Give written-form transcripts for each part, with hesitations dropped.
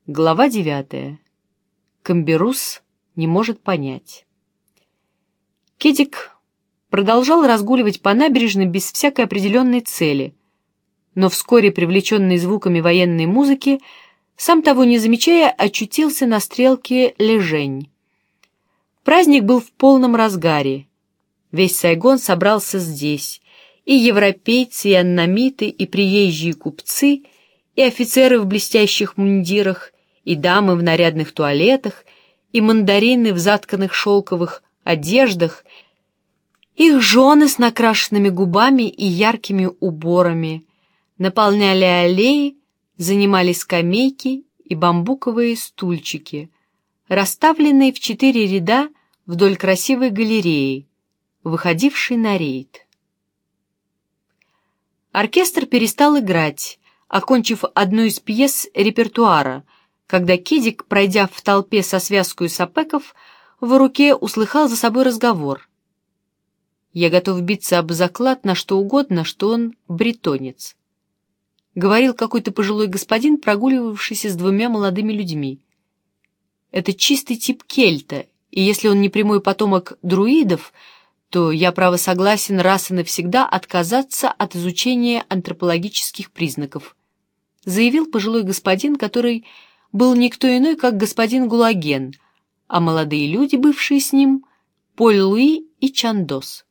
Глава 9. Камберус не может понять. Кедик продолжал разгуливать по набережной без всякой определенной цели, но вскоре, привлеченный звуками военной музыки, сам того не замечая, очутился на стрелке Лежень. Праздник был в полном разгаре. Весь Сайгон собрался здесь, и европейцы, и аннамиты, и приезжие купцы, и офицеры в блестящих мундирах, и дамы в нарядных туалетах, и мандарины в затканных шелковых одеждах, их жены с накрашенными губами и яркими уборами наполняли аллеи, занимали скамейки и бамбуковые стульчики, расставленные в 4 ряда вдоль красивой галереи, выходившей на рейд. Оркестр перестал играть, окончив одну из пьес репертуара, когда Кедик, пройдя в толпе со связкой сапеков, в руке услыхал за собой разговор. «Я готов биться об заклад на что угодно, что он бретонец», — говорил какой-то пожилой господин, прогуливавшийся с 2 молодыми людьми. «Это чистый тип кельта, и если он не прямой потомок друидов, то я, право, согласен раз и навсегда отказаться от изучения антропологических признаков», — заявил пожилой господин, который был никто иной, как господин Гулаген, а молодые люди, бывшие с ним, Поль-Луи и Чандос.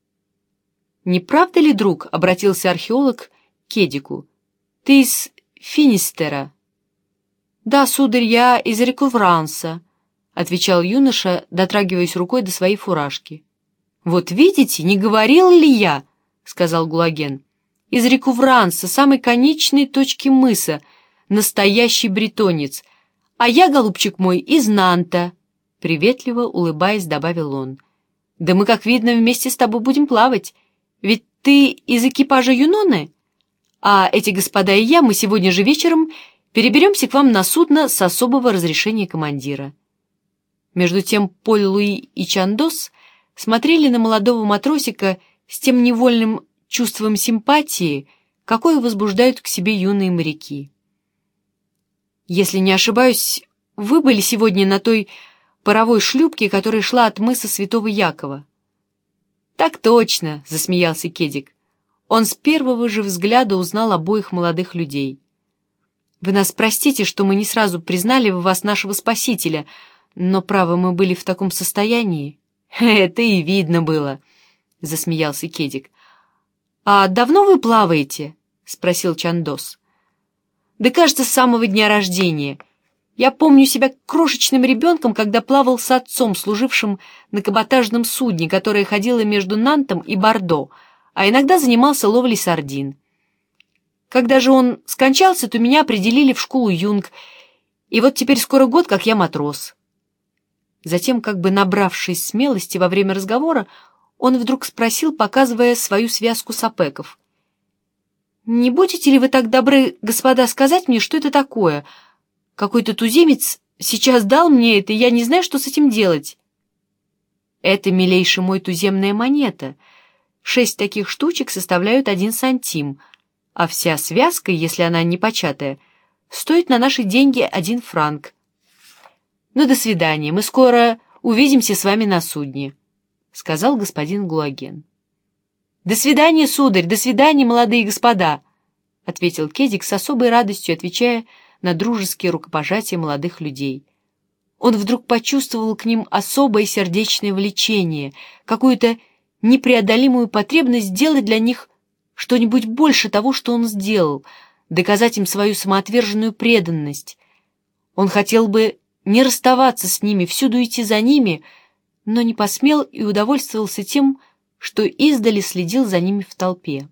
«Не правда ли, друг, — обратился археолог к Кедику, — ты из Финистера?» «Да, сударь, я из Рекувранса», — отвечал юноша, дотрагиваясь рукой до своей фуражки. «Вот видите, не говорил ли я, — сказал Гулаген, — из Рекувранса, самой конечной точки мыса, настоящий бретонец, а я, голубчик мой, из Нанта», — приветливо улыбаясь, добавил он. «Да мы, как видно, вместе с тобой будем плавать, ведь ты из экипажа Юноны, а эти господа и я, мы сегодня же вечером переберемся к вам на судно с особого разрешения командира». Между тем Поль-Луи и Чандос смотрели на молодого матросика с тем невольным чувством симпатии, какое возбуждают к себе юные моряки. «Если не ошибаюсь, вы были сегодня на той паровой шлюпке, которая шла от мыса Святого Якова?» «Так точно», — засмеялся Кедик. Он с первого же взгляда узнал обоих молодых людей. «Вы нас простите, что мы не сразу признали в вас нашего спасителя, но, право, мы были в таком состоянии». «Это и видно было», — засмеялся Кедик. «А давно вы плаваете?» — спросил Чандос. «Да, кажется, с самого дня рождения. Я помню себя крошечным ребенком, когда плавал с отцом, служившим на каботажном судне, которое ходило между Нантом и Бордо, а иногда занимался ловлей сардин. Когда же он скончался, то меня определили в школу юнг, и вот теперь скоро год, как я матрос». Затем, как бы набравшись смелости во время разговора, он вдруг спросил, показывая свою связку сапеков: «Не будете ли вы так добры, господа, сказать мне, что это такое? Какой-то туземец сейчас дал мне это, и я не знаю, что с этим делать». «Это, милейший мой, туземная монета. 6 таких штучек составляют 1 сантим, а вся связка, если она не початая, стоит на наши деньги 1 франк. Ну, до свидания, мы скоро увидимся с вами на судне», — сказал господин Гулаген. «До свидания, сударь, до свидания, молодые господа», — ответил Кедик с особой радостью, отвечая на дружеские рукопожатия молодых людей. Он вдруг почувствовал к ним особое сердечное влечение, какую-то непреодолимую потребность сделать для них что-нибудь больше того, что он сделал, доказать им свою самоотверженную преданность. Он хотел бы не расставаться с ними, всюду идти за ними, но не посмел и удовольствовался тем, что издали следил за ними в толпе.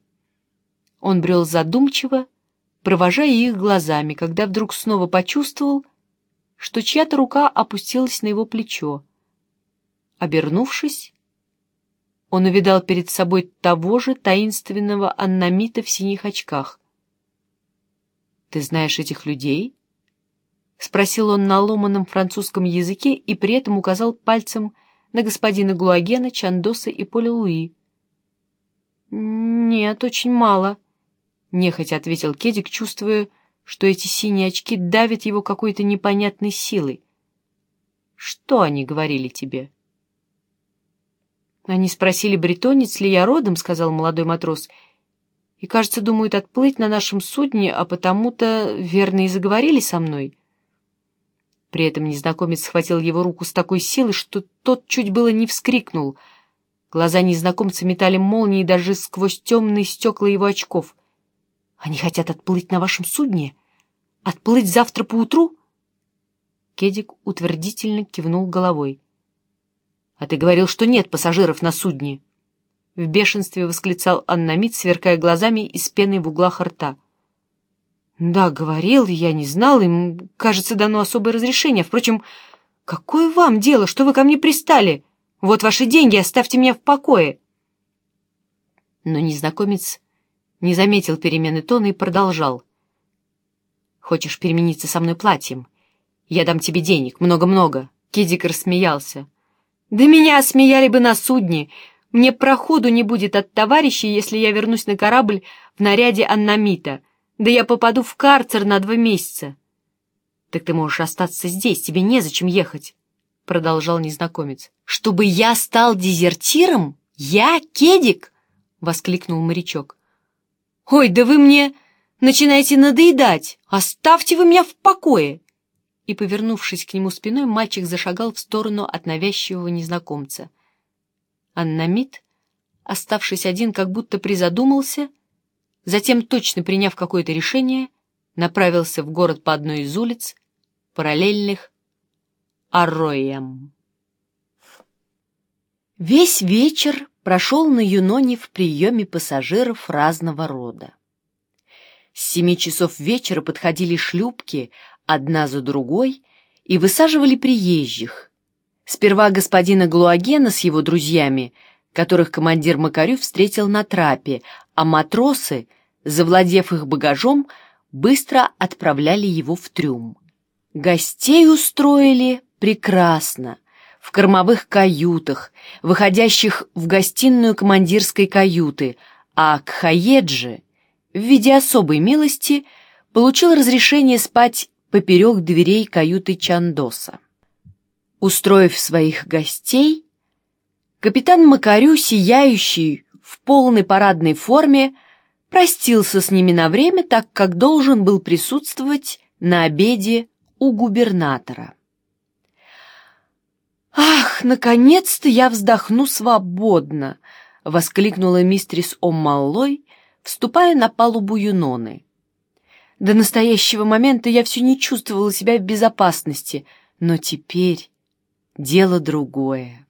Он брел задумчиво, провожая их глазами, когда вдруг снова почувствовал, что чья-то рука опустилась на его плечо. Обернувшись, он увидал перед собой того же таинственного аннамита в синих очках. «Ты знаешь этих людей?» — спросил он на ломаном французском языке и при этом указал пальцем на господина Гулагена, Чандоса и Поля-Луи. «Нет, очень мало», — нехотя ответил Кедик, чувствуя, что эти синие очки давят его какой-то непонятной силой. Что они говорили тебе? Они спросили, бретонец ли я родом, сказал молодой матрос, и, кажется, думают отплыть на нашем судне, а потому-то, верно, и заговорили со мной. При этом незнакомец схватил его руку с такой силой, что тот чуть было не вскрикнул. Глаза незнакомца метали молнии даже сквозь темные стекла его очков. «Они хотят отплыть на вашем судне? Отплыть завтра поутру?» Кедик утвердительно кивнул головой. «А ты говорил, что нет пассажиров на судне!» В бешенстве восклицал Аннамит, сверкая глазами и с пеной в углах рта. «Да, говорил, я не знал, им, кажется, дано особое разрешение. Впрочем, какое вам дело, что вы ко мне пристали? Вот ваши деньги, оставьте меня в покое!» Но незнакомец не заметил перемены тона и продолжал. «Хочешь перемениться со мной платьем? Я дам тебе денег, много-много!» Кедик рассмеялся. «Да меня осмеяли бы на судне! Мне проходу не будет от товарищей, если я вернусь на корабль в наряде Аннамита. Да я попаду в карцер на 2 месяца!» «Так ты можешь остаться здесь, тебе незачем ехать!» — продолжал незнакомец. «Чтобы я стал дезертиром? Я, Кедик?» — воскликнул морячок. «Ой, да вы мне начинаете надоедать! Оставьте вы меня в покое!» И, повернувшись к нему спиной, мальчик зашагал в сторону от навязчивого незнакомца. Аннамит, оставшись один, как будто призадумался, затем, точно приняв какое-то решение, направился в город по одной из улиц, параллельных Арроям. Весь вечер прошел на Юноне в приеме пассажиров разного рода. С 7 часов вечера подходили шлюпки одна за другой и высаживали приезжих. Сперва господина Глуагена с его друзьями, которых командир Макарю встретил на трапе, а матросы, завладев их багажом, быстро отправляли его в трюм. Гостей устроили прекрасно, в кормовых каютах, выходящих в гостиную командирской каюты, а Кхаеджи, в виде особой милости, получил разрешение спать поперек дверей каюты Чандоса. Устроив своих гостей, капитан Макарю, сияющий в полной парадной форме, простился с ними на время, так как должен был присутствовать на обеде у губернатора. «Ах, наконец-то я вздохну свободно!» — воскликнула мистрис Оммаллой, вступая на палубу Юноны. «До настоящего момента я все не чувствовала себя в безопасности, но теперь дело другое».